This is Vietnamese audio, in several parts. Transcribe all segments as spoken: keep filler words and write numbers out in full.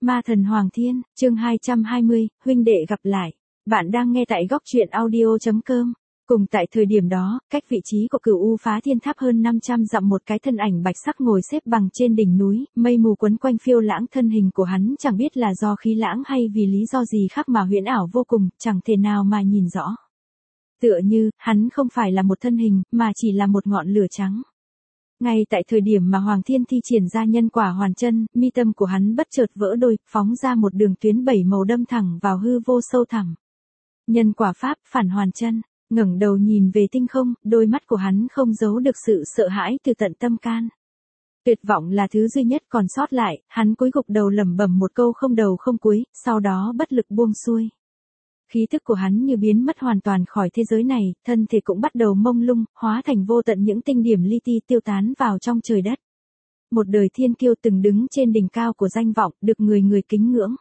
Ma thần Hoàng Thiên, chương hai trăm hai mươi, huynh đệ gặp lại. Bạn đang nghe tại góc truyện audio chấm com. Cùng tại thời điểm đó, cách vị trí của Cửu U Phá Thiên Tháp hơn năm trăm dặm một cái thân ảnh bạch sắc ngồi xếp bằng trên đỉnh núi, mây mù quấn quanh phiêu lãng thân hình của hắn chẳng biết là do khí lãng hay vì lý do gì khác mà huyễn ảo vô cùng, chẳng thể nào mà nhìn rõ. Tựa như, hắn không phải là một thân hình, mà chỉ là một ngọn lửa trắng. Ngay tại thời điểm mà Hoàng Thiên thi triển ra nhân quả hoàn chân, mi tâm của hắn bất chợt vỡ đôi, phóng ra một đường tuyến bảy màu đâm thẳng vào hư vô sâu thẳm. Nhân quả pháp, phản hoàn chân, ngẩng đầu nhìn về tinh không, đôi mắt của hắn không giấu được sự sợ hãi từ tận tâm can. Tuyệt vọng là thứ duy nhất còn sót lại, hắn cúi gục đầu lẩm bẩm một câu không đầu không cuối, sau đó bất lực buông xuôi. Khí thức của hắn như biến mất hoàn toàn khỏi thế giới này, thân thể cũng bắt đầu mông lung, hóa thành vô tận những tinh điểm li ti tiêu tán vào trong trời đất. Một đời thiên kiêu từng đứng trên đỉnh cao của danh vọng, được người người kính ngưỡng.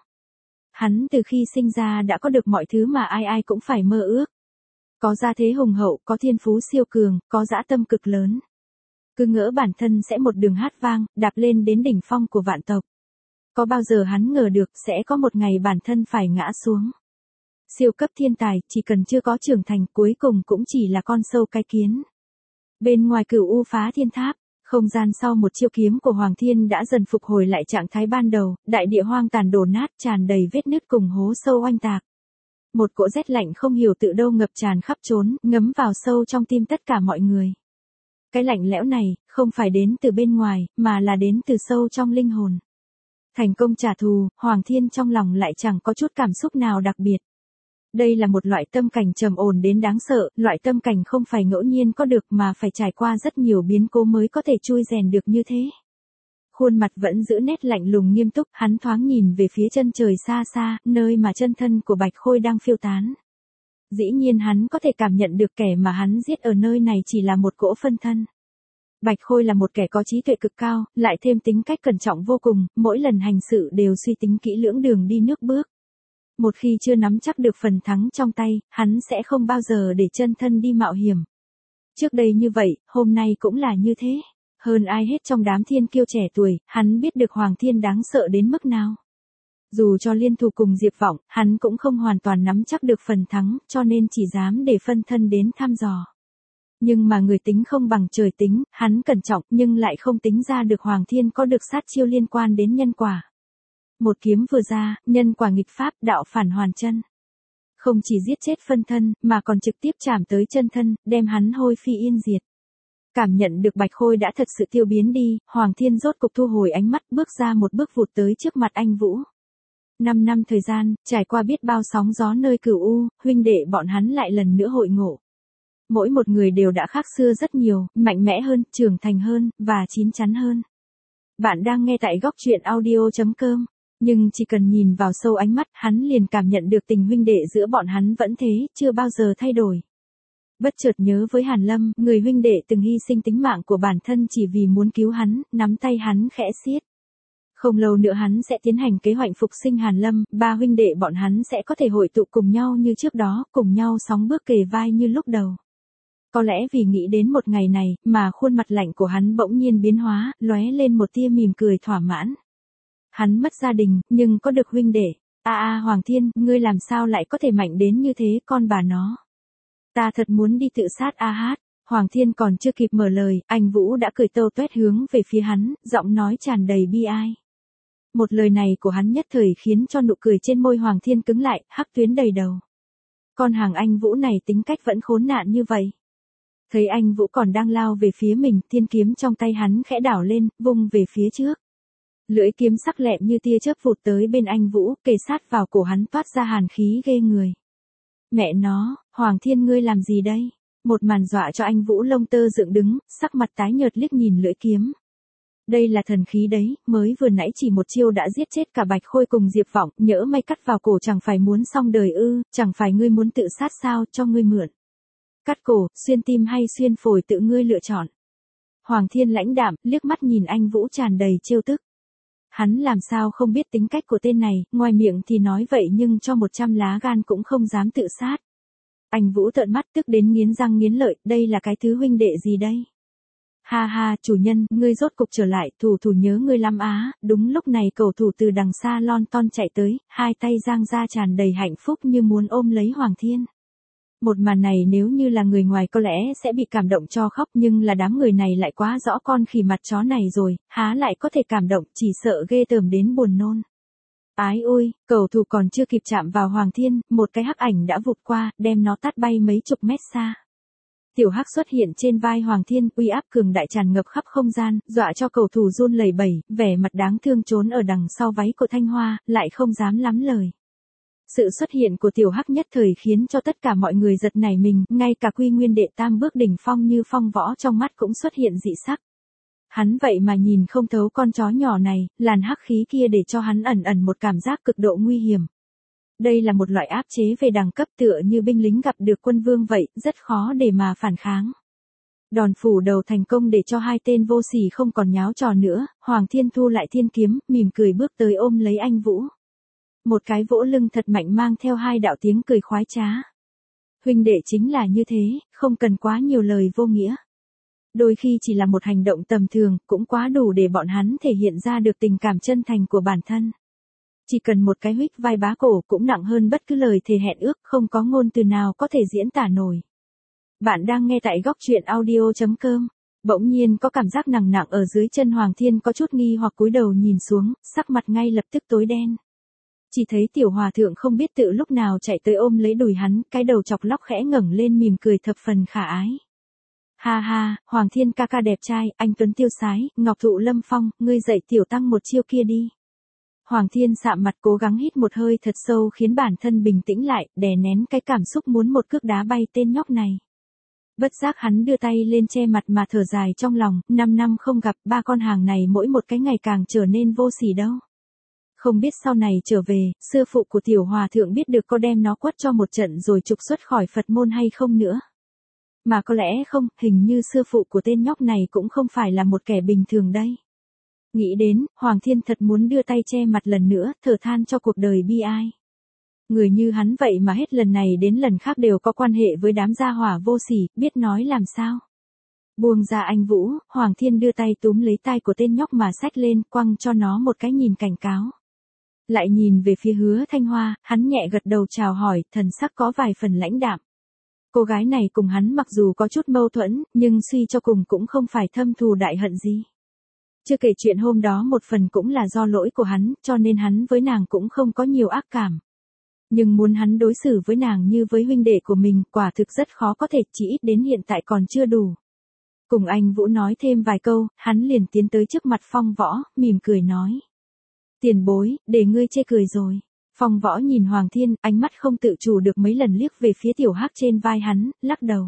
Hắn từ khi sinh ra đã có được mọi thứ mà ai ai cũng phải mơ ước. Có gia thế hùng hậu, có thiên phú siêu cường, có dã tâm cực lớn. Cứ ngỡ bản thân sẽ một đường hát vang, đạp lên đến đỉnh phong của vạn tộc. Có bao giờ hắn ngờ được sẽ có một ngày bản thân phải ngã xuống. Siêu cấp thiên tài, chỉ cần chưa có trưởng thành cuối cùng cũng chỉ là con sâu cái kiến. Bên ngoài Cửu U Phá Thiên Tháp, không gian sau một chiêu kiếm của Hoàng Thiên đã dần phục hồi lại trạng thái ban đầu, đại địa hoang tàn đổ nát tràn đầy vết nứt cùng hố sâu oanh tạc. Một cỗ rét lạnh không hiểu tự đâu ngập tràn khắp trốn, ngấm vào sâu trong tim tất cả mọi người. Cái lạnh lẽo này, không phải đến từ bên ngoài, mà là đến từ sâu trong linh hồn. Thành công trả thù, Hoàng Thiên trong lòng lại chẳng có chút cảm xúc nào đặc biệt. Đây là một loại tâm cảnh trầm ổn đến đáng sợ, loại tâm cảnh không phải ngẫu nhiên có được mà phải trải qua rất nhiều biến cố mới có thể chui rèn được như thế. Khuôn mặt vẫn giữ nét lạnh lùng nghiêm túc, hắn thoáng nhìn về phía chân trời xa xa, nơi mà chân thân của Bạch Khôi đang phiêu tán. Dĩ nhiên hắn có thể cảm nhận được kẻ mà hắn giết ở nơi này chỉ là một cỗ phân thân. Bạch Khôi là một kẻ có trí tuệ cực cao, lại thêm tính cách cẩn trọng vô cùng, mỗi lần hành sự đều suy tính kỹ lưỡng đường đi nước bước. Một khi chưa nắm chắc được phần thắng trong tay, hắn sẽ không bao giờ để chân thân đi mạo hiểm. Trước đây như vậy, hôm nay cũng là như thế. Hơn ai hết trong đám thiên kiêu trẻ tuổi, hắn biết được Hoàng Thiên đáng sợ đến mức nào. Dù cho liên thủ cùng Diệp Vọng, hắn cũng không hoàn toàn nắm chắc được phần thắng, cho nên chỉ dám để phân thân đến thăm dò. Nhưng mà người tính không bằng trời tính, hắn cẩn trọng nhưng lại không tính ra được Hoàng Thiên có được sát chiêu liên quan đến nhân quả. Một kiếm vừa ra, nhân quả nghịch pháp, đạo phản hoàn chân. Không chỉ giết chết phân thân, mà còn trực tiếp chạm tới chân thân, đem hắn hôi phi yên diệt. Cảm nhận được Bạch Khôi đã thật sự tiêu biến đi, Hoàng Thiên rốt cục thu hồi ánh mắt, bước ra một bước vụt tới trước mặt anh Vũ. Năm năm thời gian, trải qua biết bao sóng gió nơi Cửu U, huynh đệ bọn hắn lại lần nữa hội ngộ. Mỗi một người đều đã khác xưa rất nhiều, mạnh mẽ hơn, trưởng thành hơn, và chín chắn hơn. Bạn đang nghe tại góc truyện audio chấm com. Nhưng chỉ cần nhìn vào sâu ánh mắt, hắn liền cảm nhận được tình huynh đệ giữa bọn hắn vẫn thế, chưa bao giờ thay đổi. Bất chợt nhớ với Hàn Lâm, người huynh đệ từng hy sinh tính mạng của bản thân chỉ vì muốn cứu hắn, nắm tay hắn khẽ siết. Không lâu nữa hắn sẽ tiến hành kế hoạch phục sinh Hàn Lâm, ba huynh đệ bọn hắn sẽ có thể hội tụ cùng nhau như trước đó, cùng nhau sóng bước kề vai như lúc đầu. Có lẽ vì nghĩ đến một ngày này, mà khuôn mặt lạnh của hắn bỗng nhiên biến hóa, lóe lên một tia mỉm cười thỏa mãn. Hắn mất gia đình, nhưng có được huynh đệ. A a Hoàng Thiên, ngươi làm sao lại có thể mạnh đến như thế, con bà nó. Ta thật muốn đi tự sát a hát. Hoàng Thiên còn chưa kịp mở lời, anh Vũ đã cười tâu tuét hướng về phía hắn, giọng nói tràn đầy bi ai. Một lời này của hắn nhất thời khiến cho nụ cười trên môi Hoàng Thiên cứng lại, hắc tuyến đầy đầu. Con hàng anh Vũ này tính cách vẫn khốn nạn như vậy. Thấy anh Vũ còn đang lao về phía mình, thiên kiếm trong tay hắn khẽ đảo lên, vung về phía trước. Lưỡi kiếm sắc lẹm như tia chớp vụt tới bên anh Vũ, kề sát vào cổ hắn toát ra hàn khí ghê người. Mẹ nó, Hoàng Thiên ngươi làm gì đây? Một màn dọa cho anh Vũ lông tơ dựng đứng, sắc mặt tái nhợt liếc nhìn lưỡi kiếm. Đây là thần khí đấy, mới vừa nãy chỉ một chiêu đã giết chết cả Bạch Khôi cùng Diệp Vọng, nhỡ may cắt vào cổ chẳng phải muốn xong đời ư, chẳng phải ngươi muốn tự sát sao, cho ngươi mượn. Cắt cổ, xuyên tim hay xuyên phổi tự ngươi lựa chọn. Hoàng Thiên lãnh đạm, liếc mắt nhìn anh Vũ tràn đầy trêu tức. Hắn làm sao không biết tính cách của tên này, ngoài miệng thì nói vậy nhưng cho một trăm lá gan cũng không dám tự sát. Anh Vũ trợn mắt tức đến nghiến răng nghiến lợi, đây là cái thứ huynh đệ gì đây? Ha ha, chủ nhân, ngươi rốt cục trở lại, thủ thủ nhớ ngươi lắm á. Đúng lúc này cầu thủ từ đằng xa lon ton chạy tới, hai tay giang ra tràn đầy hạnh phúc như muốn ôm lấy Hoàng Thiên. Một màn này nếu như là người ngoài có lẽ sẽ bị cảm động cho khóc, nhưng là đám người này lại quá rõ con khỉ mặt chó này rồi, há lại có thể cảm động, chỉ sợ ghê tởm đến buồn nôn. Ái ôi, cầu thủ còn chưa kịp chạm vào Hoàng Thiên, một cái hắc ảnh đã vụt qua, đem nó tát bay mấy chục mét xa. Tiểu hắc xuất hiện trên vai Hoàng Thiên, uy áp cường đại tràn ngập khắp không gian, dọa cho cầu thủ run lẩy bẩy, vẻ mặt đáng thương trốn ở đằng sau váy của Thanh Hoa, lại không dám lắm lời. Sự xuất hiện của tiểu hắc nhất thời khiến cho tất cả mọi người giật nảy mình, ngay cả Quy Nguyên đệ tam bước đỉnh phong như Phong Võ trong mắt cũng xuất hiện dị sắc. Hắn vậy mà nhìn không thấu con chó nhỏ này, làn hắc khí kia để cho hắn ẩn ẩn một cảm giác cực độ nguy hiểm. Đây là một loại áp chế về đẳng cấp tựa như binh lính gặp được quân vương vậy, rất khó để mà phản kháng. Đòn phủ đầu thành công để cho hai tên vô sỉ không còn nháo trò nữa, Hoàng Thiên thu lại thiên kiếm, mỉm cười bước tới ôm lấy anh Vũ. Một cái vỗ lưng thật mạnh mang theo hai đạo tiếng cười khoái trá. Huynh đệ chính là như thế, không cần quá nhiều lời vô nghĩa. Đôi khi chỉ là một hành động tầm thường, cũng quá đủ để bọn hắn thể hiện ra được tình cảm chân thành của bản thân. Chỉ cần một cái huých vai bá cổ cũng nặng hơn bất cứ lời thề hẹn ước, không có ngôn từ nào có thể diễn tả nổi. Bạn đang nghe tại góc truyện audio chấm com. Bỗng nhiên có cảm giác nặng nặng ở dưới chân Hoàng Thiên, có chút nghi hoặc cúi đầu nhìn xuống, sắc mặt ngay lập tức tối đen. Chỉ thấy tiểu hòa thượng không biết tự lúc nào chạy tới ôm lấy đùi hắn, cái đầu chọc lóc khẽ ngẩng lên mỉm cười thập phần khả ái. Ha ha, Hoàng Thiên ca ca đẹp trai, anh tuấn tiêu sái, ngọc thụ lâm phong, ngươi dạy tiểu tăng một chiêu kia đi. Hoàng Thiên sạm mặt cố gắng hít một hơi thật sâu khiến bản thân bình tĩnh lại, đè nén cái cảm xúc muốn một cước đá bay tên nhóc này. Bất giác hắn đưa tay lên che mặt mà thở dài trong lòng, năm năm không gặp, ba con hàng này mỗi một cái ngày càng trở nên vô sỉ đâu. Không biết sau này trở về, sư phụ của tiểu hòa thượng biết được có đem nó quất cho một trận rồi trục xuất khỏi Phật môn hay không nữa. Mà có lẽ không, hình như sư phụ của tên nhóc này cũng không phải là một kẻ bình thường đây. Nghĩ đến, Hoàng Thiên thật muốn đưa tay che mặt lần nữa, thở than cho cuộc đời bi ai. Người như hắn vậy mà hết lần này đến lần khác đều có quan hệ với đám gia hỏa vô sỉ, biết nói làm sao. Buông ra anh Vũ, Hoàng Thiên đưa tay túm lấy tay của tên nhóc mà xách lên, quăng cho nó một cái nhìn cảnh cáo. Lại nhìn về phía Hứa Thanh Hoa, hắn nhẹ gật đầu chào hỏi, thần sắc có vài phần lãnh đạm. Cô gái này cùng hắn mặc dù có chút mâu thuẫn, nhưng suy cho cùng cũng không phải thâm thù đại hận gì. Chưa kể chuyện hôm đó một phần cũng là do lỗi của hắn, cho nên hắn với nàng cũng không có nhiều ác cảm. Nhưng muốn hắn đối xử với nàng như với huynh đệ của mình, quả thực rất khó có thể, chỉ ít đến hiện tại còn chưa đủ. Cùng anh Vũ nói thêm vài câu, hắn liền tiến tới trước mặt Phong Võ, mỉm cười nói. Tiền bối, để ngươi chê cười rồi. Phong Võ nhìn Hoàng Thiên, ánh mắt không tự chủ được mấy lần liếc về phía tiểu hắc trên vai hắn, lắc đầu.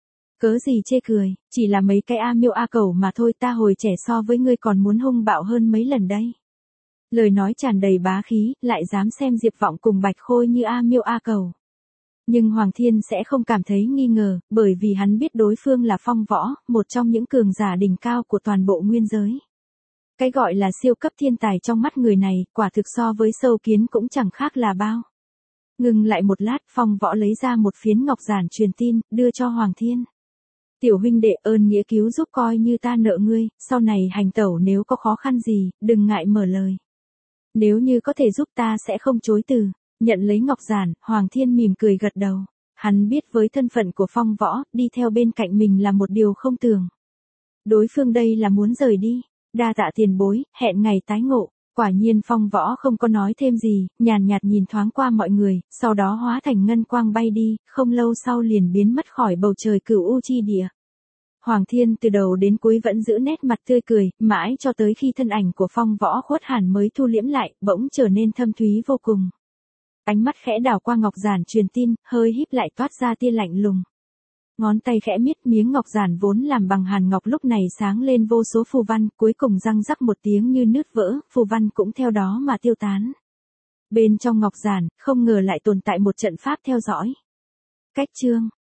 Cớ gì chê cười, chỉ là mấy cái a miêu a cầu mà thôi, ta hồi trẻ so với ngươi còn muốn hung bạo hơn mấy lần đây. Lời nói tràn đầy bá khí, lại dám xem Diệp Vọng cùng Bạch Khôi như a miêu a cầu. Nhưng Hoàng Thiên sẽ không cảm thấy nghi ngờ, bởi vì hắn biết đối phương là Phong Võ, một trong những cường giả đỉnh cao của toàn bộ nguyên giới. Cái gọi là siêu cấp thiên tài trong mắt người này, quả thực so với sâu kiến cũng chẳng khác là bao. Ngừng lại một lát, Phong Võ lấy ra một phiến ngọc giản truyền tin, đưa cho Hoàng Thiên. Tiểu huynh đệ, ơn nghĩa cứu giúp coi như ta nợ ngươi, sau này hành tẩu nếu có khó khăn gì, đừng ngại mở lời. Nếu như có thể giúp ta sẽ không chối từ. Nhận lấy ngọc giản, Hoàng Thiên mỉm cười gật đầu. Hắn biết với thân phận của Phong Võ, đi theo bên cạnh mình là một điều không tưởng. Đối phương đây là muốn rời đi. Đa tạ tiền bối, hẹn ngày tái ngộ. Quả nhiên Phong Võ không có nói thêm gì, nhàn nhạt nhìn thoáng qua mọi người, sau đó hóa thành ngân quang bay đi, không lâu sau liền biến mất khỏi bầu trời cửu u chi địa. Hoàng Thiên từ đầu đến cuối vẫn giữ nét mặt tươi cười, mãi cho tới khi thân ảnh của Phong Võ khuất hẳn mới thu liễm lại, bỗng trở nên thâm thúy vô cùng. Ánh mắt khẽ đảo qua ngọc giản truyền tin, hơi híp lại toát ra tia lạnh lùng. Ngón tay khẽ miết miếng ngọc giản vốn làm bằng hàn ngọc lúc này sáng lên vô số phù văn, cuối cùng răng rắc một tiếng như nứt vỡ, phù văn cũng theo đó mà tiêu tán. Bên trong ngọc giản, không ngờ lại tồn tại một trận pháp theo dõi. Cách chương